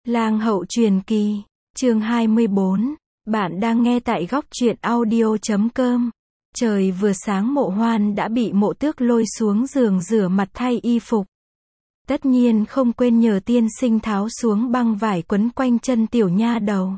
Lang hậu truyền kỳ, chương 24. Bạn đang nghe tại góc truyện audio.com. Trời vừa sáng Mộ Hoan đã bị Mộ Tước lôi xuống giường rửa mặt thay y phục. Tất nhiên không quên nhờ tiên sinh tháo xuống băng vải quấn quanh chân tiểu nha đầu.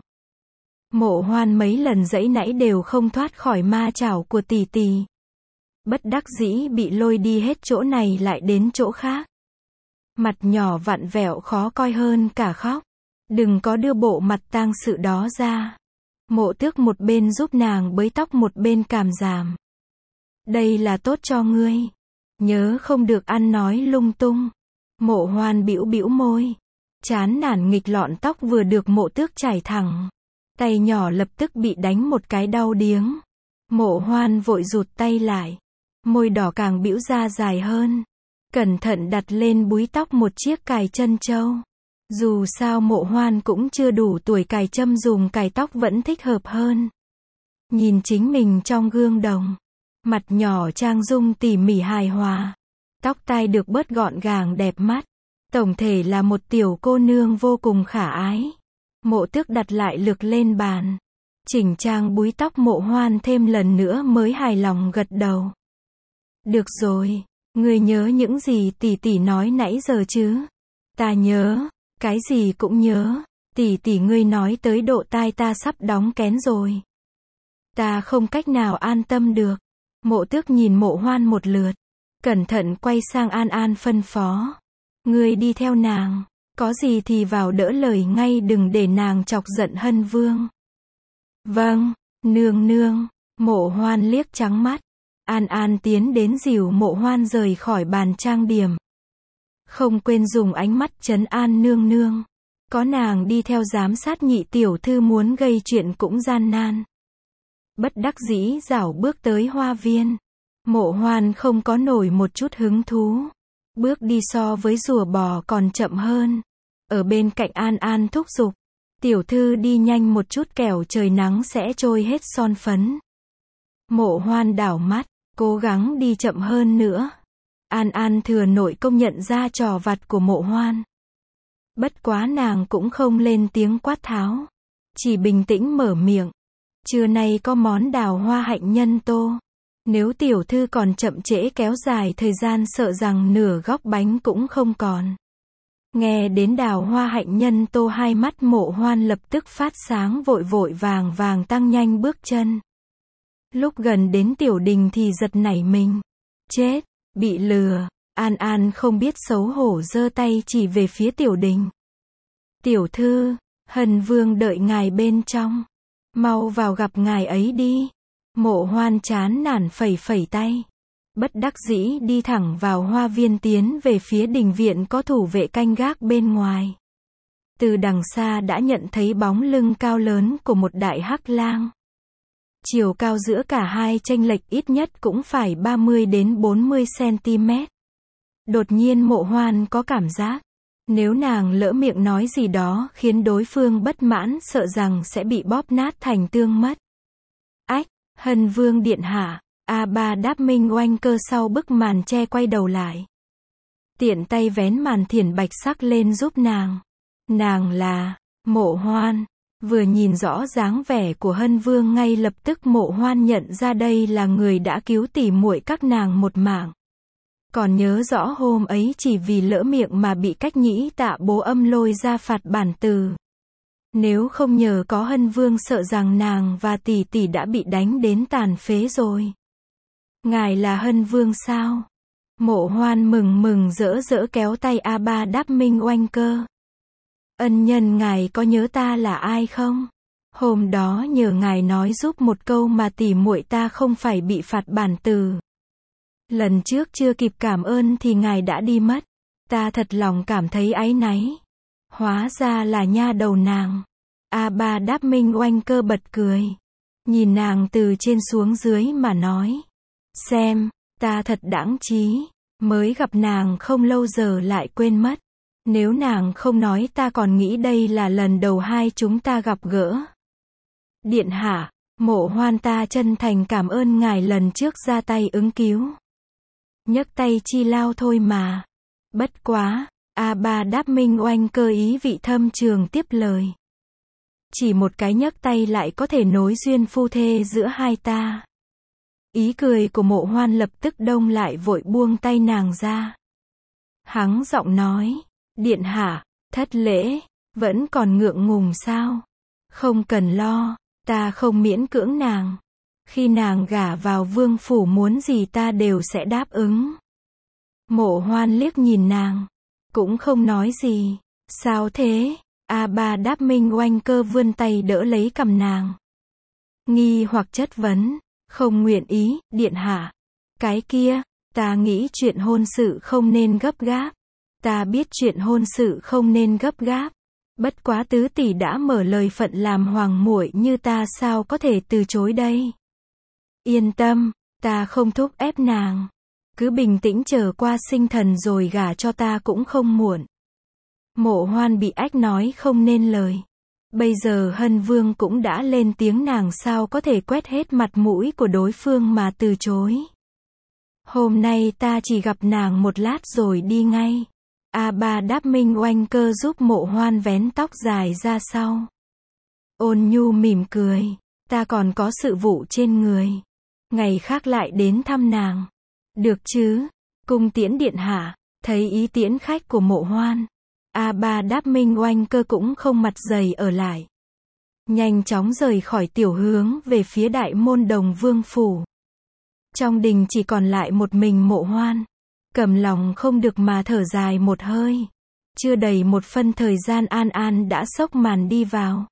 Mộ Hoan mấy lần giãy nãy đều không thoát khỏi ma chảo của tỷ tỷ. Bất đắc dĩ bị lôi đi hết chỗ này lại đến chỗ khác. Mặt nhỏ vặn vẹo khó coi hơn cả khóc. Đừng có đưa bộ mặt tang sự đó ra. Mộ Tước một bên giúp nàng bới tóc một bên cảm giảm. Đây là tốt cho ngươi. Nhớ không được ăn nói lung tung. Mộ Hoan bĩu bĩu môi. Chán nản nghịch lọn tóc vừa được Mộ Tước chải thẳng. Tay nhỏ lập tức bị đánh một cái đau điếng. Mộ Hoan vội rụt tay lại. Môi đỏ càng bĩu ra dài hơn. Cẩn thận đặt lên búi tóc một chiếc cài chân trâu. Dù sao Mộ Hoan cũng chưa đủ tuổi cài châm, dùng cài tóc vẫn thích hợp hơn. Nhìn chính mình trong gương đồng. Mặt nhỏ trang dung tỉ mỉ hài hòa. Tóc tai được bớt gọn gàng đẹp mắt. Tổng thể là một tiểu cô nương vô cùng khả ái. Mộ Tước đặt lại lược lên bàn. Chỉnh trang búi tóc Mộ Hoan thêm lần nữa mới hài lòng gật đầu. Được rồi, ngươi nhớ những gì tỷ tỷ nói nãy giờ chứ? Ta nhớ, cái gì cũng nhớ. Tỷ tỷ ngươi nói tới độ tai ta sắp đóng kén rồi. Ta không cách nào an tâm được. Mộ Tước nhìn Mộ Hoan một lượt. Cẩn thận quay sang An An phân phó. Ngươi đi theo nàng. Có gì thì vào đỡ lời ngay, đừng để nàng chọc giận Hân Vương. Vâng, nương nương. Mộ Hoan liếc trắng mắt. An An tiến đến dìu Mộ Hoan rời khỏi bàn trang điểm. Không quên dùng ánh mắt trấn an nương nương. Có nàng đi theo giám sát nhị tiểu thư muốn gây chuyện cũng gian nan. Bất đắc dĩ rảo bước tới hoa viên. Mộ Hoan không có nổi một chút hứng thú. Bước đi so với rùa bò còn chậm hơn. Ở bên cạnh An An thúc giục. Tiểu thư đi nhanh một chút kẻo trời nắng sẽ trôi hết son phấn. Mộ Hoan đảo mắt, cố gắng đi chậm hơn nữa. An An thừa nội công nhận ra trò vặt của Mộ Hoan. Bất quá nàng cũng không lên tiếng quát tháo. Chỉ bình tĩnh mở miệng. Trưa nay có món đào hoa hạnh nhân tô. Nếu tiểu thư còn chậm trễ kéo dài thời gian sợ rằng nửa góc bánh cũng không còn. Nghe đến đào hoa hạnh nhân tô, hai mắt Mộ Hoan lập tức phát sáng, vội vội vàng vàng tăng nhanh bước chân. Lúc gần đến tiểu đình thì giật nảy mình. Chết, bị lừa. An An không biết xấu hổ giơ tay chỉ về phía tiểu đình. Tiểu thư, Hân Vương đợi ngài bên trong. Mau vào gặp ngài ấy đi. Mộ Hoan chán nản phẩy phẩy tay. Bất đắc dĩ đi thẳng vào hoa viên, tiến về phía đình viện có thủ vệ canh gác bên ngoài. Từ đằng xa đã nhận thấy bóng lưng cao lớn của một đại hắc lang. Chiều cao giữa cả hai chênh lệch ít nhất cũng phải 30 đến 40 cm. Đột nhiên Mộ Hoan có cảm giác, nếu nàng lỡ miệng nói gì đó khiến đối phương bất mãn, sợ rằng sẽ bị bóp nát thành tương mất. Ách, Hân Vương điện hạ. A-ba Đáp Minh Oanh Cơ sau bức màn che quay đầu lại. Tiện tay vén màn thiển bạch sắc lên giúp nàng. Nàng là Mộ Hoan. Vừa nhìn rõ dáng vẻ của Hân Vương, ngay lập tức Mộ Hoan nhận ra đây là người đã cứu tỉ muội các nàng một mạng. Còn nhớ rõ hôm ấy chỉ vì lỡ miệng mà bị Cách Nhĩ Tạ bố âm lôi ra phạt bản từ. Nếu không nhờ có Hân Vương sợ rằng nàng và tỷ tỷ đã bị đánh đến tàn phế rồi. Ngài là Hân Vương sao? Mộ Hoan mừng mừng rỡ rỡ kéo tay A-ba Đáp Minh Oanh Cơ. Ân nhân, ngài có nhớ ta là ai không? Hôm đó nhờ ngài nói giúp một câu mà tỉ muội ta không phải bị phạt bản từ. Lần trước chưa kịp cảm ơn thì ngài đã đi mất. Ta thật lòng cảm thấy áy náy. Hóa ra là nha đầu nàng. A-ba Đáp Minh Oanh Cơ bật cười. Nhìn nàng từ trên xuống dưới mà nói. Xem, ta thật đãng trí. Mới gặp nàng không lâu giờ lại quên mất. Nếu nàng không nói ta còn nghĩ đây là lần đầu hai chúng ta gặp gỡ. Điện hạ, Mộ Hoan ta chân thành cảm ơn ngài lần trước ra tay ứng cứu. Nhấc tay chi lao thôi mà. Bất quá, A Ba Đáp Minh Oanh Cơ ý vị thâm trường tiếp lời. Chỉ một cái nhấc tay lại có thể nối duyên phu thê giữa hai ta. Ý cười của Mộ Hoan lập tức đông lại, vội buông tay nàng ra. Hắng giọng nói, điện hạ, thất lễ, vẫn còn ngượng ngùng sao? Không cần lo, ta không miễn cưỡng nàng. Khi nàng gả vào vương phủ muốn gì ta đều sẽ đáp ứng. Mộ Hoan liếc nhìn nàng, cũng không nói gì. Sao thế? A Ba Đáp Minh Oanh Cơ vươn tay đỡ lấy cằm nàng. Nghi hoặc chất vấn, không nguyện ý, điện hạ. Cái kia, ta nghĩ chuyện hôn sự không nên gấp gáp. Ta biết chuyện hôn sự không nên gấp gáp. Bất quá tứ tỷ đã mở lời, phận làm hoàng muội như ta sao có thể từ chối đây. Yên tâm, ta không thúc ép nàng. Cứ bình tĩnh chờ qua sinh thần rồi gả cho ta cũng không muộn. Mộ Hoan bị ách nói không nên lời. Bây giờ Hân Vương cũng đã lên tiếng, nàng sao có thể quét hết mặt mũi của đối phương mà từ chối. Hôm nay ta chỉ gặp nàng một lát rồi đi ngay. A Ba Đáp Minh Oanh Cơ giúp Mộ Hoan vén tóc dài ra sau. Ôn nhu mỉm cười, ta còn có sự vụ trên người. Ngày khác lại đến thăm nàng. Được chứ? Cung tiễn điện hạ. Thấy ý tiễn khách của Mộ Hoan, A Ba Đáp Minh Oanh Cơ cũng không mặt dày ở lại. Nhanh chóng rời khỏi tiểu hướng về phía đại môn Đồng Vương phủ. Trong đình chỉ còn lại một mình Mộ Hoan. Cầm lòng không được mà thở dài một hơi. Chưa đầy một phân thời gian An An đã xốc màn đi vào.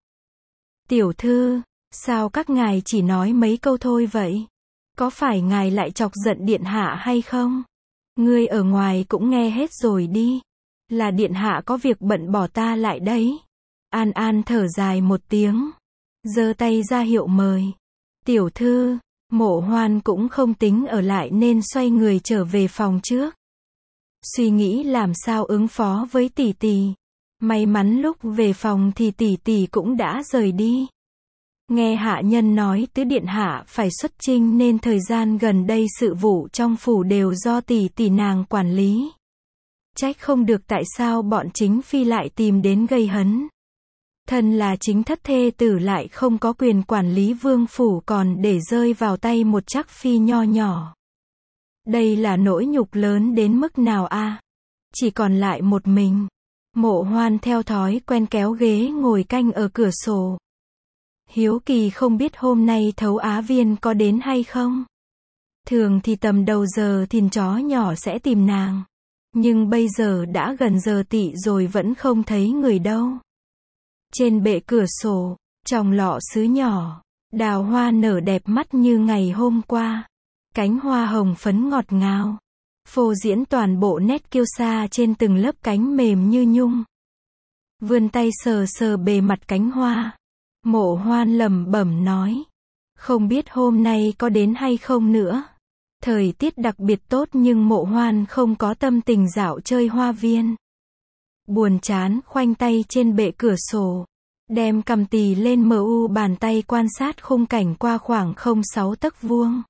Tiểu thư, sao các ngài chỉ nói mấy câu thôi vậy? Có phải ngài lại chọc giận điện hạ hay không? Ngươi ở ngoài cũng nghe hết rồi đi. Là điện hạ có việc bận bỏ ta lại đấy. An An thở dài một tiếng, giơ tay ra hiệu mời. Tiểu thư, Mộ Hoan cũng không tính ở lại nên xoay người trở về phòng trước. Suy nghĩ làm sao ứng phó với tỷ tỷ. May mắn lúc về phòng thì tỷ tỷ cũng đã rời đi. Nghe hạ nhân nói tứ điện hạ phải xuất chinh nên thời gian gần đây sự vụ trong phủ đều do tỷ tỷ nàng quản lý. Trách không được tại sao bọn chính phi lại tìm đến gây hấn. Thân là chính thất thê tử lại không có quyền quản lý vương phủ, còn để rơi vào tay một trắc phi nho nhỏ. Đây là nỗi nhục lớn đến mức nào a? Chỉ còn lại một mình. Mộ Hoan theo thói quen kéo ghế ngồi canh ở cửa sổ. Hiếu kỳ không biết hôm nay Thấu Á Viên có đến hay không. Thường thì tầm đầu giờ thìn chó nhỏ sẽ tìm nàng. Nhưng bây giờ đã gần giờ tỵ rồi vẫn không thấy người đâu. Trên bệ cửa sổ, trong lọ sứ nhỏ, đào hoa nở đẹp mắt như ngày hôm qua. Cánh hoa hồng phấn ngọt ngào, phô diễn toàn bộ nét kiêu sa trên từng lớp cánh mềm như nhung. Vươn tay sờ sờ bề mặt cánh hoa. Mộ Hoan lẩm bẩm nói, không biết hôm nay có đến hay không nữa. Thời tiết đặc biệt tốt nhưng Mộ Hoan không có tâm tình dạo chơi hoa viên. Buồn chán khoanh tay trên bệ cửa sổ, đem cằm tì lên bàn tay quan sát khung cảnh qua khoảng 0,6 tấc vuông.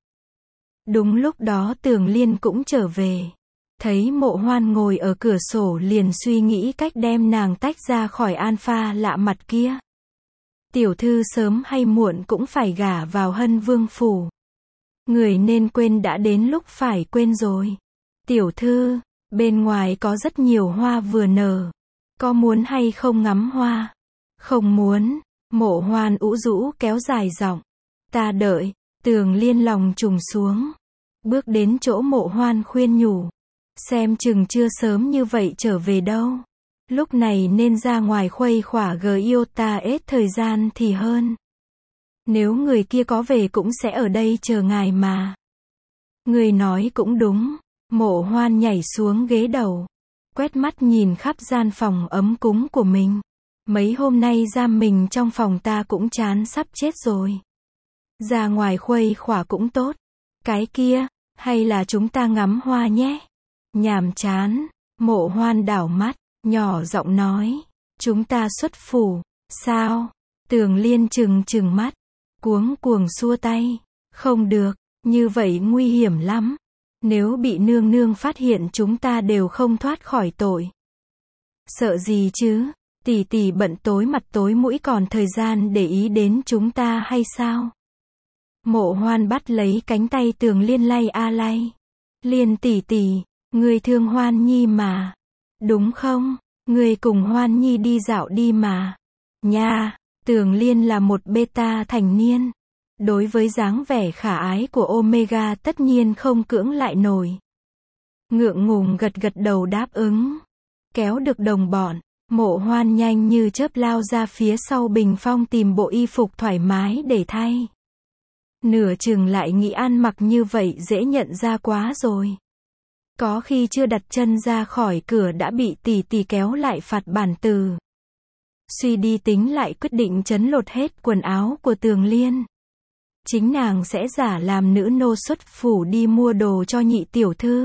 Đúng lúc đó Tường Liên cũng trở về. Thấy Mộ Hoan ngồi ở cửa sổ liền suy nghĩ cách đem nàng tách ra khỏi Alpha lạ mặt kia. Tiểu thư sớm hay muộn cũng phải gả vào Hân Vương phủ. Người nên quên đã đến lúc phải quên rồi. Tiểu thư, bên ngoài có rất nhiều hoa vừa nở. Có muốn hay không ngắm hoa? Không muốn. Mộ Hoan ủ rũ kéo dài giọng. Ta đợi. Tường Liên lòng trùng xuống. Bước đến chỗ Mộ Hoan khuyên nhủ. Xem chừng chưa sớm như vậy trở về đâu. Lúc này nên ra ngoài khuây khỏa Giota ít thời gian thì hơn. Nếu người kia có về cũng sẽ ở đây chờ ngài mà. Người nói cũng đúng. Mộ Hoan nhảy xuống ghế đầu, quét mắt nhìn khắp gian phòng ấm cúng của mình. Mấy hôm nay giam mình trong phòng ta cũng chán sắp chết rồi. Ra ngoài khuây khỏa cũng tốt. Cái kia, hay là chúng ta ngắm hoa nhé? Nhàm chán. Mộ Hoan đảo mắt, nhỏ giọng nói. Chúng ta xuất phủ. Sao? Tường Liên trừng mắt, cuống cuồng xua tay. Không được, như vậy nguy hiểm lắm. Nếu bị nương nương phát hiện chúng ta đều không thoát khỏi tội. Sợ gì chứ? Tỷ tỷ bận tối mặt tối mũi còn thời gian để ý đến chúng ta hay sao? Mộ Hoan bắt lấy cánh tay Tường Liên lay a lay. Liên tỷ tỷ, ngươi thương Hoan Nhi mà. Đúng không? Ngươi cùng Hoan Nhi đi dạo đi mà. Nha, Tường Liên là một beta thành niên. Đối với dáng vẻ khả ái của Omega tất nhiên không cưỡng lại nổi. Ngượng ngùng gật gật đầu đáp ứng. Kéo được đồng bọn, Mộ Hoan nhanh như chớp lao ra phía sau bình phong tìm bộ y phục thoải mái để thay. Nửa chừng lại nghĩ ăn mặc như vậy dễ nhận ra quá rồi. Có khi chưa đặt chân ra khỏi cửa đã bị tỷ tỷ kéo lại phạt bản từ. Suy đi tính lại quyết định trấn lột hết quần áo của Tường Liên. Chính nàng sẽ giả làm nữ nô xuất phủ đi mua đồ cho nhị tiểu thư.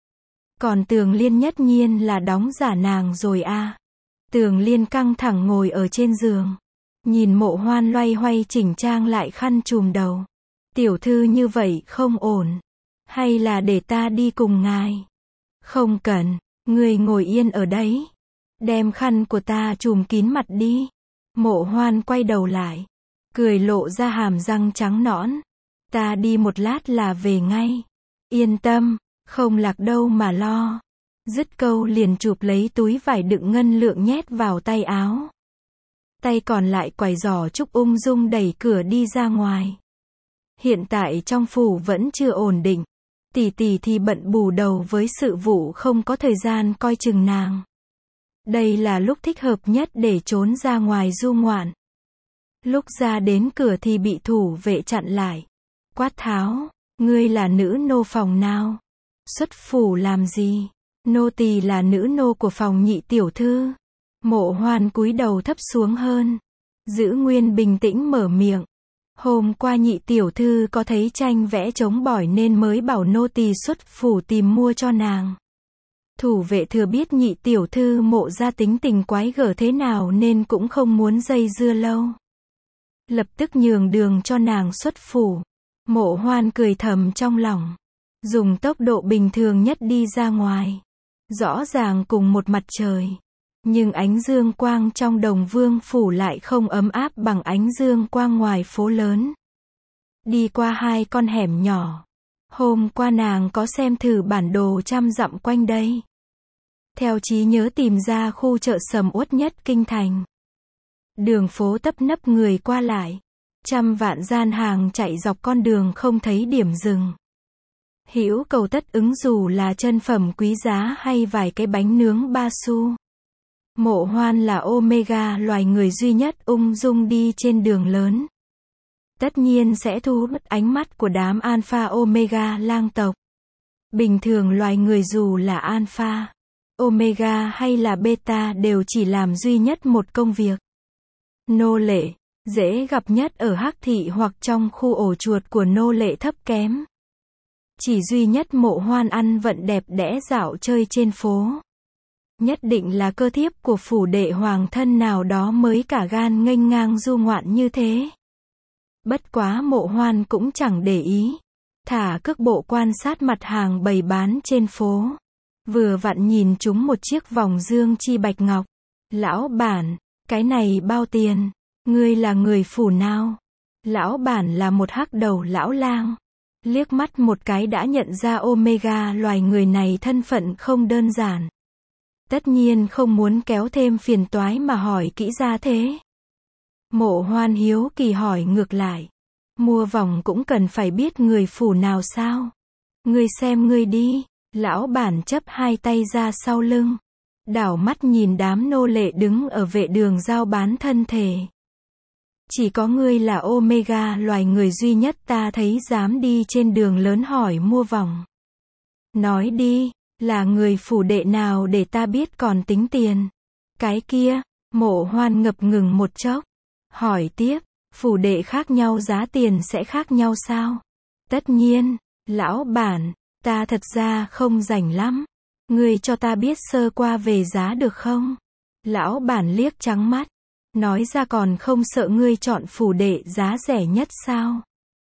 Còn Tường Liên nhất nhiên là đóng giả nàng rồi a. Tường Liên căng thẳng ngồi ở trên giường. Nhìn Mộ Hoan loay hoay chỉnh trang lại khăn trùm đầu. Tiểu thư như vậy không ổn. Hay là để ta đi cùng ngài? Không cần, ngươi ngồi yên ở đấy. Đem khăn của ta trùm kín mặt đi. Mộ Hoan quay đầu lại. Cười lộ ra hàm răng trắng nõn. Ta đi một lát là về ngay. Yên tâm, không lạc đâu mà lo. Dứt câu liền chụp lấy túi vải đựng ngân lượng nhét vào tay áo. Tay còn lại quải giỏ trúc ung dung đẩy cửa đi ra ngoài. Hiện tại trong phủ vẫn chưa ổn định. Tỷ tỷ thì bận bù đầu với sự vụ không có thời gian coi chừng nàng. Đây là lúc thích hợp nhất để trốn ra ngoài du ngoạn. Lúc ra đến cửa thì bị thủ vệ chặn lại. Quát tháo, ngươi là nữ nô phòng nào? Xuất phủ làm gì? Nô tỳ là nữ nô của phòng nhị tiểu thư. Mộ Hoan cúi đầu thấp xuống hơn. Giữ nguyên bình tĩnh mở miệng. Hôm qua nhị tiểu thư có thấy tranh vẽ trống bỏi nên mới bảo nô tỳ xuất phủ tìm mua cho nàng. Thủ vệ thừa biết nhị tiểu thư Mộ gia tính tình quái gở thế nào nên cũng không muốn dây dưa lâu. Lập tức nhường đường cho nàng xuất phủ. Mộ Hoan cười thầm trong lòng. Dùng tốc độ bình thường nhất đi ra ngoài. Rõ ràng cùng một mặt trời. Nhưng ánh dương quang trong Đồng Vương phủ lại không ấm áp bằng ánh dương quang ngoài phố lớn. Đi qua hai con hẻm nhỏ. Hôm qua nàng có xem thử bản đồ 100 dặm quanh đây. Theo trí nhớ tìm ra khu chợ sầm uất nhất kinh thành. Đường phố tấp nập người qua lại. Trăm vạn gian hàng chạy dọc con đường không thấy điểm dừng. Hữu cầu tất ứng dù là chân phẩm quý giá hay vài cái bánh nướng ba xu. Mộ Hoan là Omega loài người duy nhất ung dung đi trên đường lớn. Tất nhiên sẽ thu hút ánh mắt của đám Alpha Omega lang tộc. Bình thường loài người dù là Alpha, Omega hay là Beta đều chỉ làm duy nhất một công việc. Nô lệ, dễ gặp nhất ở Hắc thị hoặc trong khu ổ chuột của nô lệ thấp kém. Chỉ duy nhất Mộ Hoan ăn vận đẹp đẽ dạo chơi trên phố. Nhất định là cơ thiếp của phủ đệ hoàng thân nào đó mới cả gan nghênh ngang du ngoạn như thế. Bất quá Mộ Hoan cũng chẳng để ý. Thả cước bộ quan sát mặt hàng bày bán trên phố. Vừa vặn nhìn chúng một chiếc vòng dương chi bạch ngọc. Lão bản, cái này bao tiền? Ngươi là người phủ nào? Lão bản là một hắc đầu lão lang. Liếc mắt một cái đã nhận ra Omega loài người này thân phận không đơn giản. Tất nhiên không muốn kéo thêm phiền toái mà hỏi kỹ ra thế. Mộ Hoan hiếu kỳ hỏi ngược lại. Mua vòng cũng cần phải biết người phủ nào sao? Ngươi xem ngươi đi. Lão bản chấp hai tay ra sau lưng. Đảo mắt nhìn đám nô lệ đứng ở vệ đường giao bán thân thể. Chỉ có ngươi là Omega loài người duy nhất ta thấy dám đi trên đường lớn hỏi mua vòng. Nói đi, là người phủ đệ nào để ta biết còn tính tiền. Cái kia, Mộ Hoan ngập ngừng một chốc. Hỏi tiếp, phủ đệ khác nhau giá tiền sẽ khác nhau sao? Tất nhiên, lão bản, ta thật ra không rảnh lắm. Ngươi cho ta biết sơ qua về giá được không? Lão bản liếc trắng mắt. Nói ra còn không sợ ngươi chọn phủ đệ giá rẻ nhất sao?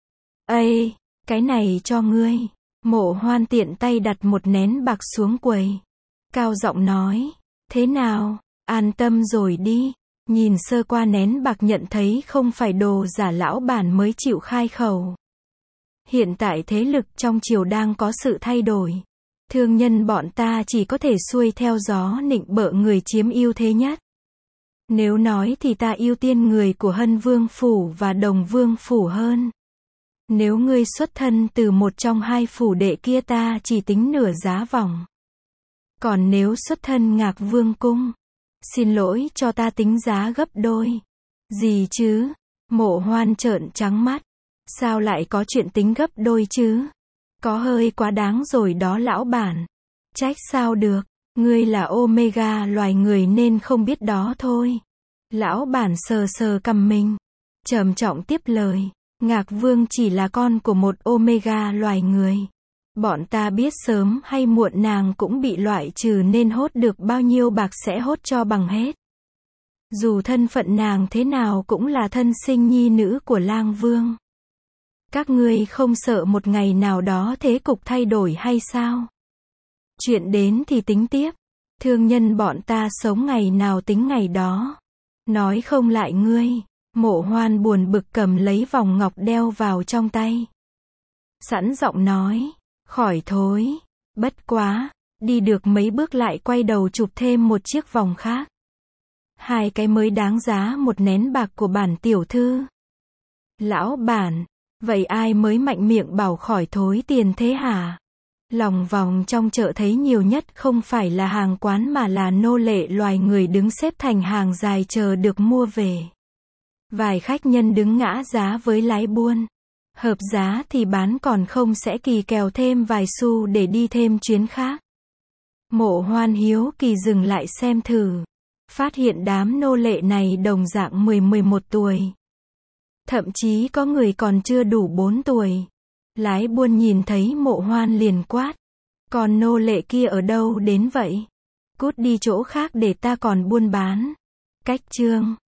Ây, cái này cho ngươi. Mộ Hoan tiện tay đặt một nén bạc xuống quầy. Cao giọng nói, thế nào, An tâm rồi đi. Nhìn sơ qua nén bạc nhận thấy không phải đồ giả, lão bản mới chịu khai khẩu. Hiện tại thế lực trong triều đang có sự thay đổi. Thương nhân bọn ta chỉ có thể xuôi theo gió nịnh bợ người chiếm ưu thế nhất. Nếu nói thì ta ưu tiên người của Hân Vương Phủ và Đồng Vương Phủ hơn. Nếu ngươi xuất thân từ một trong hai phủ đệ kia ta chỉ tính nửa giá vòng. Còn nếu xuất thân Ngạc Vương Cung, xin lỗi cho ta tính giá gấp đôi. Gì chứ? Mộ Hoan trợn trắng mắt. Sao lại có chuyện tính gấp đôi chứ? Có hơi quá đáng rồi đó lão bản. Trách sao được, ngươi là Omega loài người nên không biết đó thôi. Lão bản sờ sờ cằm mình, trầm trọng tiếp lời. Ngạc Vương chỉ là con của một Omega loài người. Bọn ta biết sớm hay muộn nàng cũng bị loại trừ nên hốt được bao nhiêu bạc sẽ hốt cho bằng hết. Dù thân phận nàng thế nào cũng là thân sinh nhi nữ của Lang Vương. Các ngươi không sợ một ngày nào đó thế cục thay đổi hay sao? Chuyện đến thì tính tiếp. Thương nhân bọn ta sống ngày nào tính ngày đó. Nói không lại ngươi. Mộ Hoan buồn bực cầm lấy vòng ngọc đeo vào trong tay. Sẵn giọng nói. Khỏi thối. Bất quá. Đi được mấy bước lại quay đầu chụp thêm một chiếc vòng khác. Hai cái mới đáng giá một nén bạc của bản tiểu thư. Lão bản. Vậy ai mới mạnh miệng bảo khỏi thối tiền thế hả? Lòng vòng trong chợ thấy nhiều nhất không phải là hàng quán mà là nô lệ loài người đứng xếp thành hàng dài chờ được mua về. Vài khách nhân đứng ngã giá với lái buôn. Hợp giá thì bán còn không sẽ kỳ kèo thêm vài xu để đi thêm chuyến khác. Mộ Hoan hiếu kỳ dừng lại xem thử. Phát hiện đám nô lệ này đồng dạng 10-11 tuổi. Thậm chí có người còn chưa đủ 4 tuổi. Lái buôn nhìn thấy Mộ Hoan liền quát. Còn nô lệ kia ở đâu đến vậy? Cút đi chỗ khác để ta còn buôn bán. Cách chương